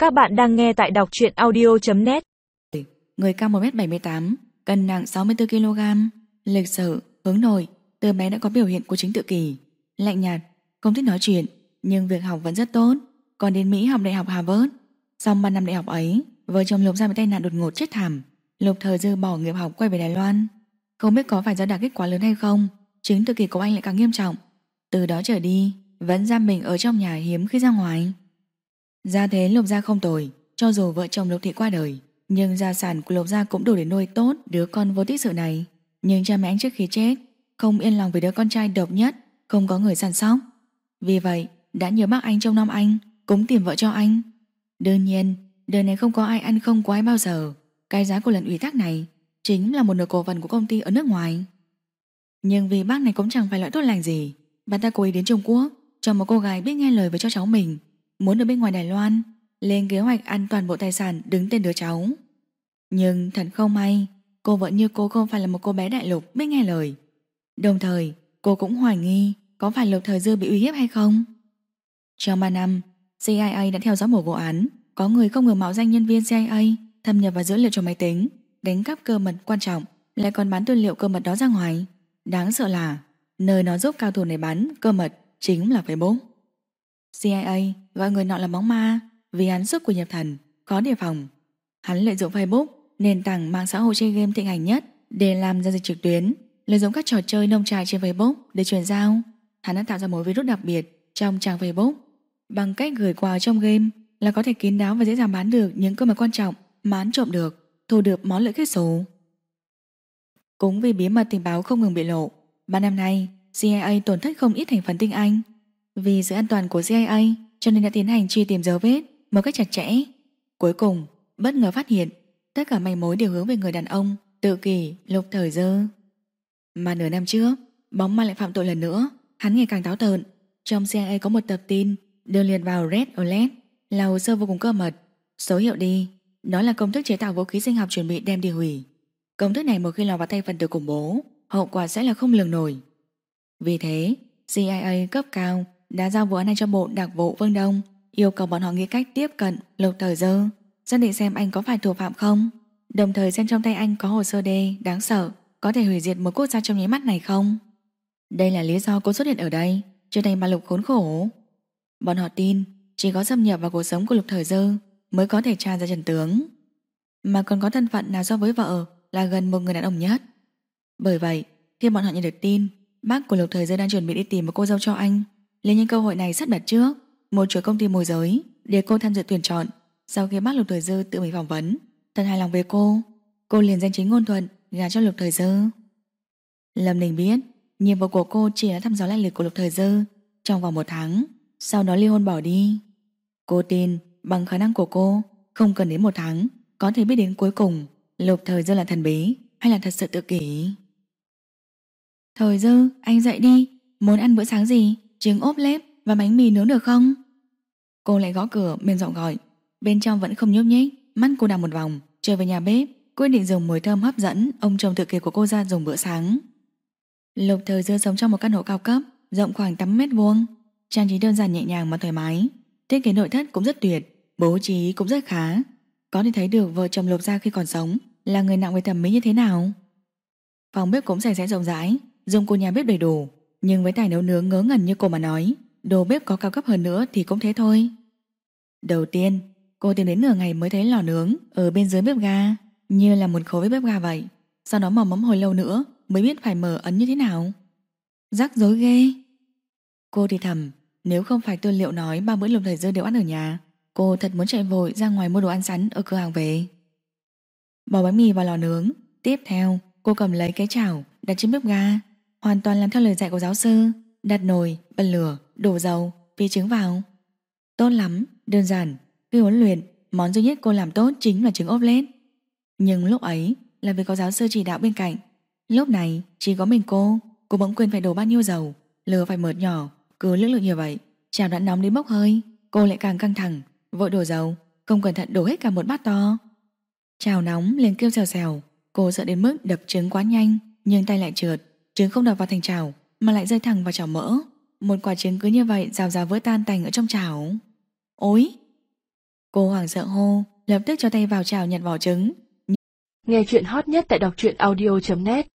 Các bạn đang nghe tại đọc truyện audio.net. Người cao 1m78, cân nặng 64kg, lịch sự, hướng nội, từ bé đã có biểu hiện của chứng tự kỷ, lạnh nhạt, không thích nói chuyện, nhưng việc học vẫn rất tốt, còn đến Mỹ học đại học Harvard. Sau 3 năm đại học ấy, vợ chồng Lục Gia bị tai nạn đột ngột chết thảm. Lục Thời Dư bỏ nghiệp học quay về Đài Loan. Không biết có phải do đả kích quá lớn hay không, chứng tự kỷ của anh lại càng nghiêm trọng. Từ đó trở đi, vẫn giam mình ở trong nhà, hiếm khi ra ngoài. Gia thế Lục Gia không tồi, cho dù vợ chồng Lục Thị qua đời, nhưng gia sản của Lục Gia cũng đủ để nuôi tốt đứa con vô tích sự này. Nhưng cha mẹ anh trước khi chết không yên lòng vì đứa con trai độc nhất, không có người săn sóc. Vì vậy đã nhờ bác anh trông nom anh, cũng tìm vợ cho anh. Đương nhiên đời này không có ai ăn không có ai bao giờ. Cái giá của lần ủy thác này chính là một nửa cổ phần của công ty ở nước ngoài. Nhưng vì bác này cũng chẳng phải loại tốt lành gì, bà ta cố ý đến Trung Quốc cho một cô gái biết nghe lời với cho cháu mình, muốn ở bên ngoài Đài Loan, lên kế hoạch ăn toàn bộ tài sản đứng tên đứa cháu. Nhưng thật không may, cô vợ như cô không phải là một cô bé đại lục biết nghe lời. Đồng thời cô cũng hoài nghi có phải Lục Thời Dư bị uy hiếp hay không. Trong 3 năm, CIA đã theo dõi một vụ án, có người không ngừng mạo danh nhân viên CIA thâm nhập vào dữ liệu trong máy tính, đánh cắp cơ mật quan trọng, lại còn bán tư liệu cơ mật đó ra ngoài. Đáng sợ là nơi nó giúp cao thủ này bán cơ mật chính là Facebook. CIA gọi người nọ là bóng ma vì hắn sức của nhập thần, khó đề phòng. Hắn lợi dụng Facebook, nền tảng mạng xã hội chơi game thịnh hành nhất, để làm giao dịch trực tuyến, lợi dụng các trò chơi nông trại trên Facebook để chuyển giao. Hắn đã tạo ra một virus đặc biệt trong trang Facebook, bằng cách gửi quà trong game là có thể kín đáo và dễ dàng bán được những cơ mật quan trọng mà hắn trộm được, thu được món lợi kết xù. Cũng vì bí mật tình báo không ngừng bị lộ, 3 năm nay CIA tổn thất không ít thành phần tinh anh. Vì sự an toàn của CIA cho nên đã tiến hành truy tìm dấu vết một cách chặt chẽ. Cuối cùng bất ngờ phát hiện tất cả manh mối đều hướng về người đàn ông tự kỷ Lục Thời Dư. Mà nửa năm trước, bóng ma lại phạm tội lần nữa. Hắn ngày càng táo tợn. Trong CIA có một tập tin đưa liệt vào Red Alert, là hồ sơ vô cùng cơ mật. Số hiệu đi, đó là công thức chế tạo vũ khí sinh học chuẩn bị đem đi hủy. Công thức này một khi lọt vào tay phần tử khủng bố, hậu quả sẽ là không lường nổi. Vì thế CIA cấp cao đã giao vụ án này cho Bộ Đặc vụ Phương Đông, yêu cầu bọn họ nghĩ cách tiếp cận Lục Thời Dư, xác định xem anh có phải thủ phạm không, đồng thời xem trong tay anh có hồ sơ đê đáng sợ có thể hủy diệt một quốc gia trong nháy mắt này không. Đây là lý do cô xuất hiện ở đây, trở thành bà Lục khốn khổ. Bọn họ tin chỉ có xâm nhập vào cuộc sống của Lục Thời Dư mới có thể tra ra chân tướng, mà còn có thân phận nào so với vợ là gần một người đàn ông nhất. Bởi vậy khi bọn họ nhận được tin bác của Lục Thời Dư đang chuẩn bị đi tìm một cô dâu cho anh, liền nhân cơ hội này sắp đặt trước một chuỗi công ty môi giới để cô tham dự tuyển chọn. Sau khi bác Lục Thời Dư tự mình phỏng vấn, thật hài lòng về cô liền danh chính ngôn thuận gả cho Lục Thời Dư. Lâm Đình biết nhiệm vụ của cô chỉ là thăm dò lai lịch của Lục Thời Dư trong vòng 1 tháng, sau đó ly hôn bỏ đi. Cô tin bằng khả năng của cô, không cần đến 1 tháng có thể biết đến cuối cùng Lục Thời Dư là thần bí hay là thật sự tự kỷ. Thời Dư, anh dậy đi, muốn ăn bữa sáng gì? Trứng ốp lết và bánh mì nướng được không? Cô lại gõ cửa mềm giọng gọi. Bên trong vẫn không nhúc nhích. Mắt cô đảo một vòng, trở về nhà bếp, quyết định dùng mùi thơm hấp dẫn ông chồng tự kỷ của cô ra dùng bữa sáng. Lục Thời Dư sống trong một căn hộ cao cấp, rộng khoảng 80 m², trang trí đơn giản nhẹ nhàng mà thoải mái. Thiết kế nội thất cũng rất tuyệt, bố trí cũng rất khá. Có thể thấy được vợ chồng Lục gia khi còn sống là người nặng về thẩm mỹ như thế nào. Phòng bếp cũng sạch sẽ rộng rãi, dụng cụ nhà bếp đầy đủ, nhưng với tài nấu nướng ngớ ngẩn như cô mà nói, đồ bếp có cao cấp hơn nữa thì cũng thế thôi. Đầu tiên cô tìm đến nửa ngày mới thấy lò nướng ở bên dưới bếp ga, như là một khối bếp ga vậy. Sau đó mò mẫm hồi lâu nữa mới biết phải mở ấn như thế nào. Rắc rối ghê. Cô thì thầm, nếu không phải tư liệu nói 3 bữa Lục Thời Dư đều ăn ở nhà, cô thật muốn chạy vội ra ngoài mua đồ ăn sẵn ở cửa hàng về. Bỏ bánh mì vào lò nướng. Tiếp theo cô cầm lấy cái chảo đặt trên bếp ga, hoàn toàn làm theo lời dạy của giáo sư. Đặt nồi, bật lửa, đổ dầu, phi trứng vào. Tốt lắm, đơn giản. Khi huấn luyện, món duy nhất cô làm tốt chính là trứng ốp lết. Nhưng lúc ấy là vì có giáo sư chỉ đạo bên cạnh. Lúc này chỉ có mình cô bỗng quên phải đổ bao nhiêu dầu, lửa phải mượt nhỏ. Cứ lưỡng lự như vậy, chảo đã nóng đến bốc hơi. Cô lại càng căng thẳng, vội đổ dầu, không cẩn thận đổ hết cả một bát to. Chảo nóng liền kêu xèo xèo. Cô sợ đến mức đập trứng quá nhanh, nhưng tay lại trượt, trứng không đập vào thành chảo mà lại rơi thẳng vào chảo mỡ. Một quả trứng cứ như vậy rào rào vỡ tan tành ở trong chảo. Ôi! Cô hoảng sợ hô, lập tức cho tay vào chảo nhặt vỏ trứng. Nghe chuyện hot nhất tại đọc truyện audio.net